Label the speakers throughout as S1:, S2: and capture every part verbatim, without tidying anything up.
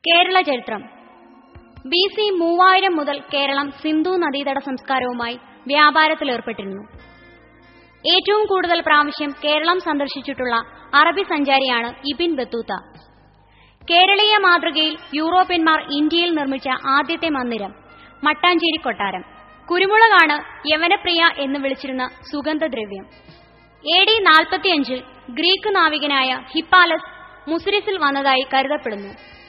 S1: കേരള ചരിത്രം. B C മൂവായിരം മുതൽ കേരളം സിന്ധു നദീതട സംസ്കാരവുമായി വ്യാപാരത്തിലേർപ്പെട്ടിരുന്നു. ഏറ്റവും കൂടുതൽ പ്രാവശ്യം കേരളം സന്ദർശിച്ചിട്ടുള്ള അറബി സഞ്ചാരിയാണ് ഇബിൻ ബത്തൂത്ത. കേരളീയ മാതൃകയിൽ യൂറോപ്യന്മാർ ഇന്ത്യയിൽ നിർമ്മിച്ച ആദ്യത്തെ മന്ദിരം മട്ടാഞ്ചേരി കൊട്ടാരം. കുരുമുളകാണ് യവനപ്രിയ എന്ന് വിളിച്ചിരുന്ന സുഗന്ധദ്രവ്യം. എ ഡി നാൽപ്പത്തിയഞ്ചിൽ ഗ്രീക്ക് നാവികനായ ഹിപ്പാലസ് മുസിരിസിൽ വന്നതായി കരുതപ്പെടുന്നു.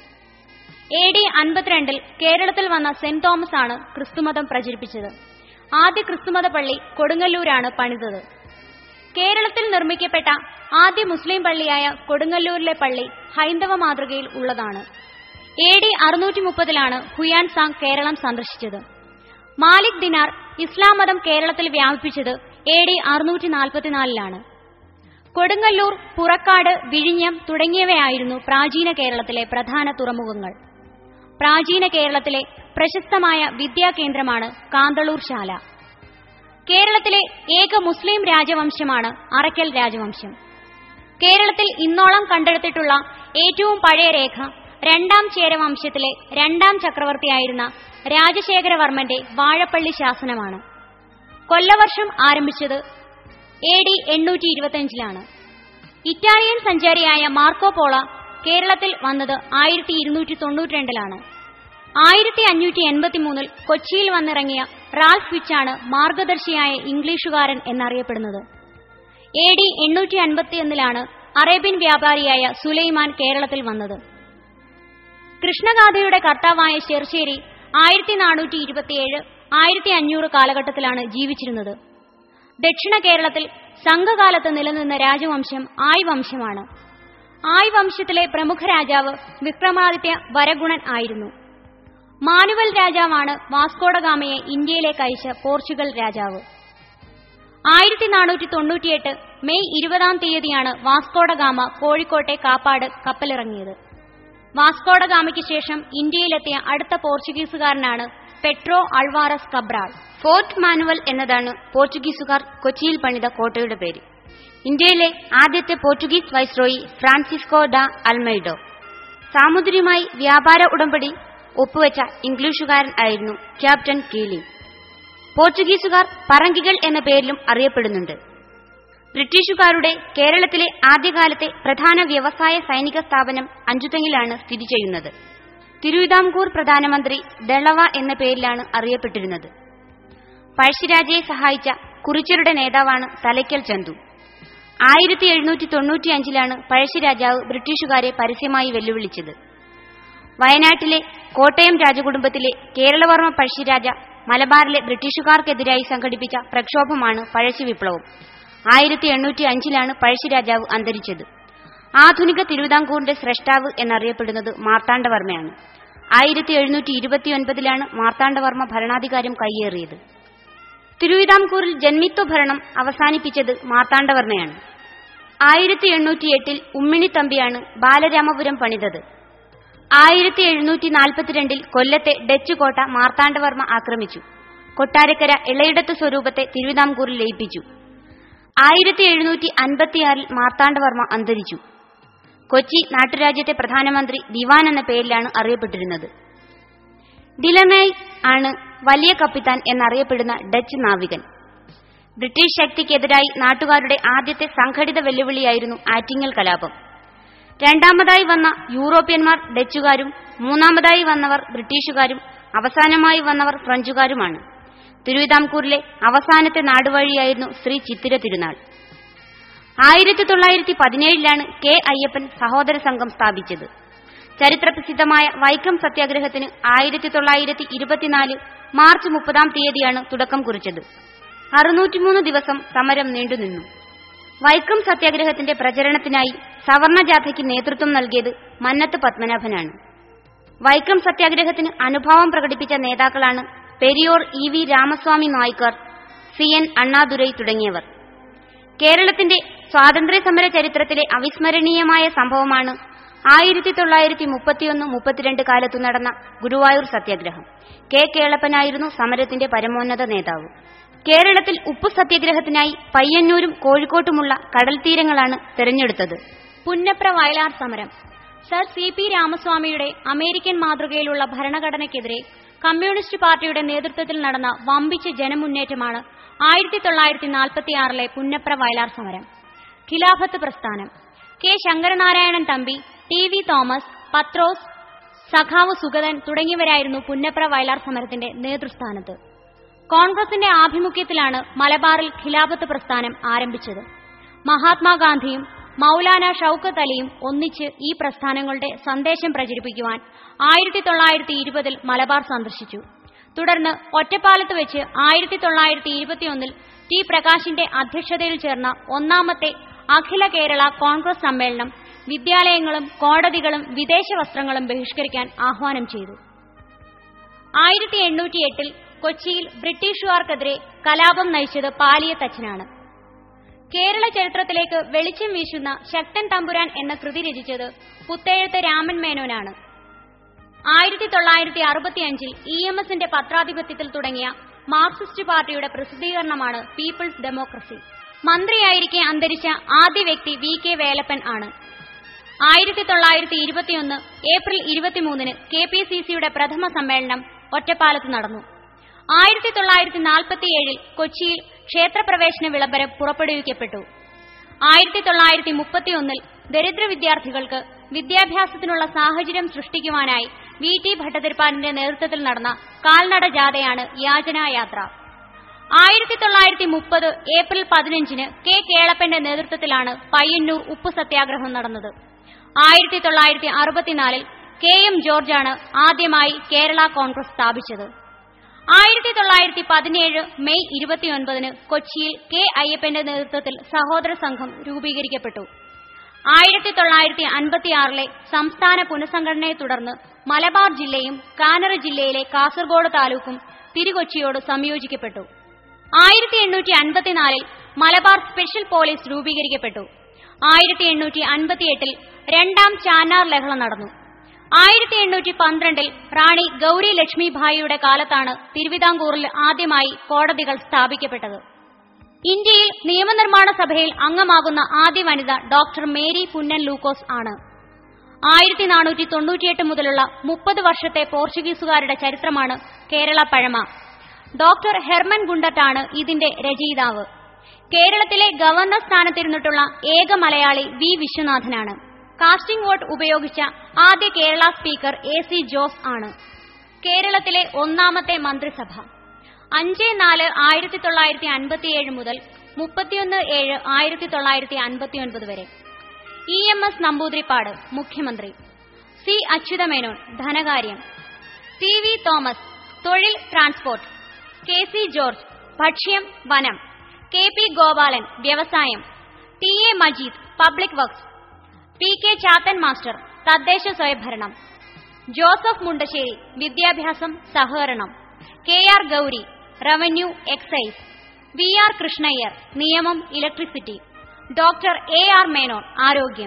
S1: എ ഡി അൻപത്തിരണ്ടിൽ കേരളത്തിൽ വന്ന സെന്റ് തോമസ് ആണ് ക്രിസ്തുമതം പ്രചരിപ്പിച്ചത്. ആദ്യ ക്രിസ്തുമത പള്ളി കൊടുങ്ങല്ലൂരാണ് പണിതത്. കേരളത്തിൽ നിർമ്മിക്കപ്പെട്ട ആദ്യ മുസ്ലിം പള്ളിയായ കൊടുങ്ങല്ലൂരിലെ പള്ളി ഹൈന്ദവ മാതൃകയിൽ ഉള്ളതാണ്. എ ഡി അറുന്നൂറ്റി മുപ്പതിലാണ് ഹുയാൻ സാങ് കേരളം സന്ദർശിച്ചത്. മാലിക് ദിനാർ ഇസ്ലാം മതം കേരളത്തിൽ വ്യാപിപ്പിച്ചത് എ ഡി അറുന്നൂറ്റി നാൽപ്പത്തിനാലിലാണ്. കൊടുങ്ങല്ലൂർ, പുറക്കാട്, വിഴിഞ്ഞം തുടങ്ങിയവയായിരുന്നു പ്രാചീന കേരളത്തിലെ പ്രധാന തുറമുഖങ്ങൾ. പ്രാചീന കേരളത്തിലെ പ്രശസ്തമായ വിദ്യാകേന്ദ്രമാണ് കാന്തളൂർ ശാല. കേരളത്തിലെ ഏക മുസ്ലിം രാജവംശമാണ് അറയ്ക്കൽ രാജവംശം. കേരളത്തിൽ ഇന്നോളം കണ്ടെടുത്തിട്ടുള്ള ഏറ്റവും പഴയ രേഖ രണ്ടാം ചേരവംശത്തിലെ രണ്ടാം ചക്രവർത്തിയായിരുന്ന രാജശേഖരവർമ്മന്റെ വാഴപ്പള്ളി ശാസനമാണ്. കൊല്ലവർഷം ആരംഭിച്ചത് എ ഡി എണ്ണൂറ്റി ഇരുപത്തിയഞ്ചിലാണ്. ഇറ്റാലിയൻ സഞ്ചാരിയായ മാർക്കോ പോള കേരളത്തിൽ വന്നത് ആയിരത്തി ഇരുന്നൂറ്റി തൊണ്ണൂറ്റി രണ്ടിലാണ്. ആയിരത്തി അഞ്ഞൂറ്റി എൺപത്തി മൂന്നിൽ കൊച്ചിയിൽ വന്നിറങ്ങിയ റാൽഫ് ഫിച്ചാണ് മാർഗദർശിയായ ഇംഗ്ലീഷുകാരൻ എന്നറിയപ്പെടുന്നത്. എ ഡി എണ്ണൂറ്റി അൻപത്തിയൊന്നിലാണ് അറേബ്യൻ വ്യാപാരിയായ സുലൈമാൻ കേരളത്തിൽ വന്നത്. കൃഷ്ണഗാഥയുടെ കർത്താവായ ശെർശേരി ആയിരത്തി നാനൂറ്റി ഇരുപത്തിയേഴ് ആയിരത്തി അഞ്ഞൂറ് കാലഘട്ടത്തിലാണ് ജീവിച്ചിരുന്നത്. ദക്ഷിണ കേരളത്തിൽ സംഘകാലത്ത് നിലനിന്ന രാജവംശം ആയ് വംശമാണ്. ആയ് വംശത്തിലെ പ്രമുഖ രാജാവ് വിക്രമാദിത്യ വരഗുണൻ ആയിരുന്നു. മാനുവൽ രാജാവാണ് വാസ്കോഡഗാമയെ ഇന്ത്യയിലേക്ക് അയച്ച പോർച്ചുഗൽ രാജാവ്. ആയിരത്തി നാനൂറ്റി തൊണ്ണൂറ്റിയെട്ട് മെയ് ഇരുപതാം തീയതിയാണ് വാസ്കോഡഗാമ കോഴിക്കോട്ടെ കാപ്പാട് കപ്പലിറങ്ങിയത്. വാസ്കോഡഗാമയ്ക്ക് ശേഷം ഇന്ത്യയിലെത്തിയ അടുത്ത പോർച്ചുഗീസുകാരനാണ് Pedro Alvares Cabral.
S2: Fort Manuel എന്നതാണ് പോർച്ചുഗീസുകാർ കൊച്ചിയിൽ പണിത കോട്ടയുടെ പേര്. ഇന്ത്യയിലെ ആദ്യത്തെ Portuguese viceroy Francisco da Almeida. സാമുദ്രിയുമായി വ്യാപാര ഉടമ്പടി ഒപ്പുവെച്ച ഇംഗ്ലീഷുകാരൻ ആയിരുന്നു ക്യാപ്റ്റൻ കീലിംഗ്. പോർച്ചുഗീസുകാർ പറങ്കികൾ എന്ന പേരിലും അറിയപ്പെടുന്നുണ്ട്. ബ്രിട്ടീഷുകാരുടെ കേരളത്തിലെ ആദ്യകാലത്തെ പ്രധാന വ്യവസായ സൈനിക സ്ഥാപനം അഞ്ചുതെങ്ങിലാണ് സ്ഥിതി ചെയ്യുന്നത്. തിരുവിതാംകൂർ പ്രധാനമന്ത്രി ദളവ എന്ന പേരിലാണ് അറിയപ്പെട്ടിരുന്നത്. പഴശ്ശിരാജയെ സഹായിച്ച കുറിച്യരുടെ നേതാവാണ് തലയ്ക്കൽ ചന്തു. ആയിരത്തി എഴുന്നൂറ്റി തൊണ്ണൂറ്റി അഞ്ചിലാണ് പഴശ്ശിരാജാവ് ബ്രിട്ടീഷുകാരെ പരസ്യമായി വെല്ലുവിളിച്ചത്. വയനാട്ടിലെ കോട്ടയം രാജകുടുംബത്തിലെ കേരളവർമ്മ പഴശ്ശിരാജ മലബാറിലെ ബ്രിട്ടീഷുകാർക്കെതിരായി സംഘടിപ്പിച്ച പ്രക്ഷോഭമാണ് പഴശ്ശി വിപ്ലവം. ആയിരത്തി എണ്ണൂറ്റി അഞ്ചിലാണ് പഴശ്ശിരാജാവ് അന്തരിച്ചത്. ആധുനിക തിരുവിതാംകൂറിന്റെ സ്രഷ്ടാവ് എന്നറിയപ്പെടുന്നത് മാർത്താണ്ഡവർമ്മയാണ്. ആയിരത്തി എഴുന്നൂറ്റി ഇരുപത്തിയൊൻപതിലാണ് മാർത്താണ്ഡവർമ്മ ഭരണാധികാരം കൈയേറിയത്. തിരുവിതാംകൂറിൽ ജന്മിത്വ ഭരണം അവസാനിപ്പിച്ചത് മാർത്താണ്ഡവർമ്മയാണ്. ആയിരത്തി എണ്ണൂറ്റി എട്ടിൽ ഉമ്മിണിത്തമ്പിയാണ് ബാലരാമപുരം പണിതത്. ആയിരത്തി എഴുന്നൂറ്റി നാൽപ്പത്തിരണ്ടിൽ കൊല്ലത്തെ ഡച്ച് കോട്ട മാർത്താണ്ഡവർമ്മ ആക്രമിച്ചു. കൊട്ടാരക്കര ഇളയിടത്ത് സ്വരൂപത്തെ തിരുവിതാംകൂറിൽ ലയിപ്പിച്ചു. ആയിരത്തി എഴുന്നൂറ്റി അൻപത്തിയാറിൽ മാർത്താണ്ഡവർമ്മ അന്തരിച്ചു. കൊച്ചി നാട്ടുരാജ്യത്തെ പ്രധാനമന്ത്രി ദിവാൻ എന്ന പേരിലാണ് അറിയപ്പെട്ടിരുന്നത്. ഡിലമേയ് ആണ് വലിയ കപ്പിത്താൻ എന്നറിയപ്പെടുന്ന ഡച്ച് നാവികൻ. ബ്രിട്ടീഷ് ശക്തിക്കെതിരായി നാട്ടുകാരുടെ ആദ്യത്തെ സംഘടിത വെല്ലുവിളിയായിരുന്നു ആറ്റിങ്ങൽ കലാപം. രണ്ടാമതായി വന്ന യൂറോപ്യന്മാർ ഡച്ചുകാരും മൂന്നാമതായി വന്നവർ ബ്രിട്ടീഷുകാരും അവസാനമായി വന്നവർ ഫ്രഞ്ചുകാരുമാണ്. തിരുവിതാംകൂറിലെ അവസാനത്തെ നാടുവഴിയായിരുന്നു ശ്രീ ചിത്തിര തിരുനാൾ. ആയിരത്തി തൊള്ളായിരത്തി പതിനേഴിലാണ് കെ അയ്യപ്പൻ സഹോദര സംഘം സ്ഥാപിച്ചത്. ചരിത്രപ്രസിദ്ധമായ വൈക്കം സത്യാഗ്രഹത്തിന് ആയിരത്തി തൊള്ളായിരത്തി ഇരുപത്തിനാല് മാർച്ച് മുപ്പതാം തീയതിയാണ് തുടക്കം കുറിച്ചത്. അറുന്നൂറ്റിമൂന്ന് ദിവസം സമരം നീണ്ടുനിന്നു. വൈക്കം സത്യാഗ്രഹത്തിന്റെ പ്രചരണത്തിനായി സവർണ ജാഥയ്ക്ക് നേതൃത്വം നൽകിയത് മന്നത്ത് പത്മനാഭനാണ്. വൈക്കം സത്യാഗ്രഹത്തിന് അനുഭാവം പ്രകടിപ്പിച്ച നേതാക്കളാണ് Periyar E V Ramaswamy Naicker, C N Annadurai തുടങ്ങിയവർ. കേരളത്തിന്റെ സ്വാതന്ത്ര്യ സമര ചരിത്രത്തിലെ അവിസ്മരണീയമായ സംഭവമാണ് ആയിരത്തി തൊള്ളായിരത്തി മുപ്പത്തിയൊന്ന് മുപ്പത്തിരണ്ട് കാലത്തു നടന്ന ഗുരുവായൂർ സത്യാഗ്രഹം. കെ കേളപ്പനായിരുന്നു സമരത്തിന്റെ പരമോന്നത നേതാവ്. കേരളത്തിൽ ഉപ്പു സത്യാഗ്രഹത്തിനായി പയ്യന്നൂരും കോഴിക്കോട്ടുമുള്ള കടൽത്തീരങ്ങളാണ് തെരഞ്ഞെടുത്തത്.
S1: പുന്നപ്ര വയലാർ സമരം സർ സി പി രാമസ്വാമിയുടെ അമേരിക്കൻ മാതൃകയിലുള്ള ഭരണഘടനയ്ക്കെതിരെ കമ്മ്യൂണിസ്റ്റ് പാർട്ടിയുടെ നേതൃത്വത്തിൽ നടന്ന വമ്പിച്ച ജനമുന്നേറ്റമാണ് ആയിരത്തി തൊള്ളായിരത്തി നാൽപ്പത്തിയാറിലെ പുന്നപ്ര വയലാർ സമരം. ഖിലാഫത്ത് പ്രസ്ഥാനം. K Sankaranarayanan Thampi, T V Thomas, Pathrose, സഖാവ് സുഗതൻ തുടങ്ങിയവരായിരുന്നു പുന്നപ്ര വയലാർ സമരത്തിന്റെ നേതൃസ്ഥാനത്ത്. കോൺഗ്രസിന്റെ ആഭിമുഖ്യത്തിലാണ് മലബാറിൽ ഖിലാഫത്ത് പ്രസ്ഥാനം ആരംഭിച്ചത്. മഹാത്മാഗാന്ധിയും മൌലാന ഷൌക്കത്ത് അലിയും ഒന്നിച്ച് ഈ പ്രസ്ഥാനങ്ങളുടെ സന്ദേശം പ്രചരിപ്പിക്കുവാൻ ആയിരത്തി തൊള്ളായിരത്തി ഇരുപതിൽ മലബാർ സന്ദർശിച്ചു. തുടർന്ന് ഒറ്റപ്പാലത്ത് വെച്ച് ആയിരത്തി തൊള്ളായിരത്തി ഇരുപത്തിയൊന്നിൽ ടി പ്രകാശിന്റെ അധ്യക്ഷതയിൽ ചേർന്ന ഒന്നാമത്തെ അഖില കേരള കോൺഗ്രസ് സമ്മേളനം വിദ്യാലയങ്ങളും കോടതികളും വിദേശ വസ്ത്രങ്ങളും ബഹിഷ്കരിക്കാൻ ആഹ്വാനം ചെയ്തു. ആയിരത്തി എണ്ണൂറ്റി എട്ടിൽ കൊച്ചിയിൽ ബ്രിട്ടീഷുകാർക്കെതിരെ കലാപം നയിച്ചത് പാലിയത്തച്ഛനാണ്. കേരള ചരിത്രത്തിലേക്ക് വെളിച്ചം വീശുന്ന ശക്തൻ തമ്പുരാൻ എന്ന കൃതി രചിച്ചത് പുത്തേഴത്ത് രാമൻ മേനോനാണ്. ആയിരത്തി തൊള്ളായിരത്തി അറുപത്തിയഞ്ചിൽ ഇ എം എസിന്റെ പത്രാധിപത്യത്തിൽ തുടങ്ങിയ മാർക്സിസ്റ്റ് പാർട്ടിയുടെ പ്രസിദ്ധീകരണമാണ് പീപ്പിൾസ് ഡെമോക്രസി. മന്ത്രിയായിരിക്കെ അന്തരിച്ച ആദ്യ വ്യക്തി വി കെ വേലപ്പൻ ആണ്. ആയിരത്തി തൊള്ളായിരത്തി ഇരുപത്തിയൊന്ന് ഏപ്രിൽ ഇരുപത്തിമൂന്നിന് കെ പി സി സിയുടെ പ്രഥമ സമ്മേളനം ഒറ്റപ്പാലത്ത് നടന്നു. ആയിരത്തി തൊള്ളായിരത്തി നാൽപ്പത്തിയേഴിൽ കൊച്ചിയിൽ ക്ഷേത്രപ്രവേശന വിളംബരം പുറപ്പെടുവിക്കപ്പെട്ടു. ആയിരത്തി തൊള്ളായിരത്തി മുപ്പത്തിയൊന്നിൽ ദരിദ്ര വിദ്യാർത്ഥികൾക്ക് വിദ്യാഭ്യാസത്തിനുള്ള സാഹചര്യം സൃഷ്ടിക്കുവാനായി വി ടി ഭട്ടതിരിപ്പാടിന്റെ നേതൃത്വത്തിൽ നടന്ന കാൽനട ജാഥയാണ് യാചനായാത്ര. ആയിരത്തി തൊള്ളായിരത്തി മുപ്പത് ഏപ്രിൽ പതിനഞ്ചിന് കെ കേളപ്പന്റെ നേതൃത്വത്തിലാണ് പയ്യന്നൂർ ഉപ്പു സത്യാഗ്രഹം നടന്നത്. ആയിരത്തി തൊള്ളായിരത്തി അറുപത്തിനാലിൽ കെ എം ജോർജാണ് ആദ്യമായി കേരള കോൺഗ്രസ് സ്ഥാപിച്ചത്. ആയിരത്തി തൊള്ളായിരത്തി പതിനേഴ് മെയ് ഇരുപത്തിയൊൻപതിന് കൊച്ചിയിൽ കെ അയ്യപ്പന്റെ നേതൃത്വത്തിൽ സഹോദര സംഘം രൂപീകരിക്കപ്പെട്ടു. ആയിരത്തി തൊള്ളായിരത്തി അൻപത്തിയാറിലെ സംസ്ഥാന പുനഃസംഘടനയെ തുടർന്ന് മലബാർ ജില്ലയും കാനറ ജില്ലയിലെ കാസർഗോഡ് താലൂക്കും തിരുകൊച്ചിയോട് സംയോജിക്കപ്പെട്ടു. ആയിരത്തി എണ്ണൂറ്റി അൻപത്തിനാലിൽ മലബാർ സ്പെഷ്യൽ പോലീസ് രൂപീകരിക്കപ്പെട്ടു. ആയിരത്തി എണ്ണൂറ്റി അൻപത്തിയെട്ടിൽ രണ്ടാം ചാന്നാർ ലഹള നടന്നു. ആയിരത്തി എണ്ണൂറ്റി പന്ത്രണ്ടിൽ റാണി ഗൌരി ലക്ഷ്മിഭായിയുടെ കാലത്താണ് തിരുവിതാംകൂറിൽ ആദ്യമായി കോടതികൾ സ്ഥാപിക്കപ്പെട്ടത്. ഇന്ത്യയിൽ നിയമനിർമ്മാണ സഭയിൽ അംഗമാകുന്ന ആദ്യ വനിത ഡോക്ടർ മേരി പുന്നൻ ലൂക്കോസ് ആണ്. ആയിരത്തി നാനൂറ്റി തൊണ്ണൂറ്റിയെട്ട് മുതലുള്ള മുപ്പത് വർഷത്തെ പോർച്ചുഗീസുകാരുടെ ചരിത്രമാണ് കേരള പഴമ. ഡോക്ടർ ഹെർമൻ ഗുണ്ടട്ടാണ് ഇതിന്റെ രചയിതാവ്. കേരളത്തിലെ ഗവർണർ സ്ഥാനത്തിരുന്നിട്ടുള്ള ഏക മലയാളി വി വിശ്വനാഥനാണ്. കാസ്റ്റിംഗ് വോട്ട് ഉപയോഗിച്ച ആദ്യ Kerala speaker A C Jose ആണ്. കേരളത്തിലെ ഒന്നാമത്തെ മന്ത്രിസഭ അഞ്ച് നാല് ആയിരത്തി തൊള്ളായിരത്തി അൻപത്തിയേഴ് മുതൽ മുപ്പത്തിയൊന്ന് ഏഴ് ആയിരത്തി തൊള്ളായിരത്തി അൻപത്തിയൊൻപത് വരെ. ഇ എം എസ് നമ്പൂതിരിപ്പാട് മുഖ്യമന്ത്രി. സി അച്യുതമേനോൻ ധനകാര്യം. ടി വി തോമസ് തൊഴിൽ ട്രാൻസ്പോർട്ട്. കെ സി ജോർജ് ഭക്ഷ്യം വനം. കെ പി ഗോപാലൻ വ്യവസായം. T A Majeed public works. P K Chathan master തദ്ദേശ സ്വയംഭരണം. ജോസഫ് മുണ്ടശ്ശേരി വിദ്യാഭ്യാസം സഹകരണം. K R Gouri revenue excise. V R Krishnaiyer നിയമം electricity. Doctor A R Menon ആരോഗ്യം.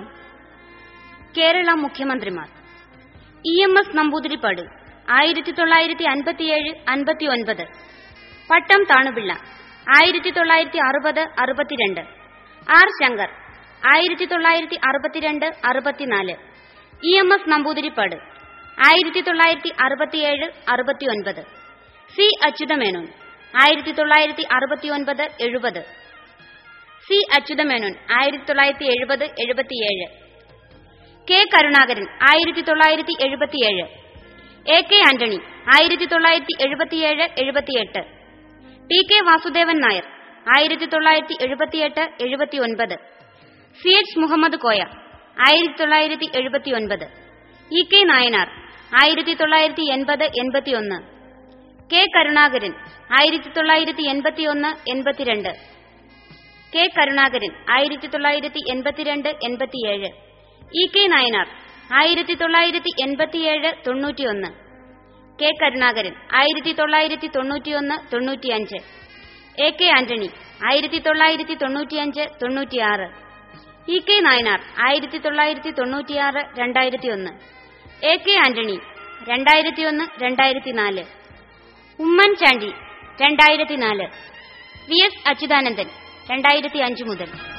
S2: കേരള മുഖ്യമന്ത്രിമാർ. ഇ എം എസ് നമ്പൂതിരിപ്പാട് ആയിരത്തി തൊള്ളായിരത്തി അൻപത്തിയേഴ് അൻപത്തി ഒൻപത്. പട്ടം താണുപിള്ള ആയിരത്തി തൊള്ളായിരത്തി അറുപത് അറുപത്തിരണ്ട്. ആർ ശങ്കർ ആയിരത്തി തൊള്ളായിരത്തി അറുപത്തിരണ്ട് അറുപത്തിനാല്. ഇ എം എസ് നമ്പൂതിരിപ്പാട് ആയിരത്തി തൊള്ളായിരത്തി അറുപത്തിയേഴ് അറുപത്തി ഒൻപത്. സി അച്യുതമേനോൻ ആയിരത്തി തൊള്ളായിരത്തി അറുപത്തിയൊൻപത് എഴുപത്. സി അച്യുതമേനോൻ ആയിരത്തി തൊള്ളായിരത്തി എഴുപത് എഴുപത്തിയേഴ്. കെ കരുണാകരൻ ആയിരത്തി തൊള്ളായിരത്തി എഴുപത്തിയേഴ്. എ കെ ആന്റണി ആയിരത്തി തൊള്ളായിരത്തി എഴുപത്തിയേഴ് എഴുപത്തിയെട്ട്. ടി കെ വാസുദേവൻ നായർ ആയിരത്തി തൊള്ളായിരത്തി എഴുപത്തിയെട്ട് എഴുപത്തിയൊൻപത്. സി എച്ച് മുഹമ്മദ് കോയ ആയിരത്തി തൊള്ളായിരത്തി എഴുപത്തിയൊൻപത്. ഇ കെ നായനാർ ആയിരത്തി തൊള്ളായിരത്തി എൺപത് എൺപത്തിയൊന്ന്. കെ കരുണാകരൻ ആയിരത്തി തൊള്ളായിരത്തി എൺപത്തിയൊന്ന് എൺപത്തിരണ്ട്. കെ കരുണാകരൻ ആയിരത്തി തൊള്ളായിരത്തി എൺപത്തിരണ്ട് എൺപത്തിയേഴ്. ഇ കെ നായനാർ ആയിരത്തി തൊള്ളായിരത്തി എൺപത്തിയേഴ് തൊണ്ണൂറ്റിയൊന്ന്. കെ കരുണാകരൻ ആയിരത്തി തൊള്ളായിരത്തി തൊണ്ണൂറ്റിയൊന്ന് തൊണ്ണൂറ്റിയഞ്ച്. എ കെ ആന്റണി ആയിരത്തി തൊള്ളായിരത്തി തൊണ്ണൂറ്റിയഞ്ച് തൊണ്ണൂറ്റിയാറ്. ഇ കെ നായനാർ ആയിരത്തി തൊള്ളായിരത്തി തൊണ്ണൂറ്റിയാറ് രണ്ടായിരത്തി ഒന്ന്. എ കെ ആന്റണി രണ്ടായിരത്തി ഒന്ന് രണ്ടായിരത്തി നാല്. ഉമ്മൻചാണ്ടി രണ്ടായിരത്തി നാല്. വി എസ് അച്യുതാനന്ദൻ രണ്ടായിരത്തി അഞ്ച് മുതൽ.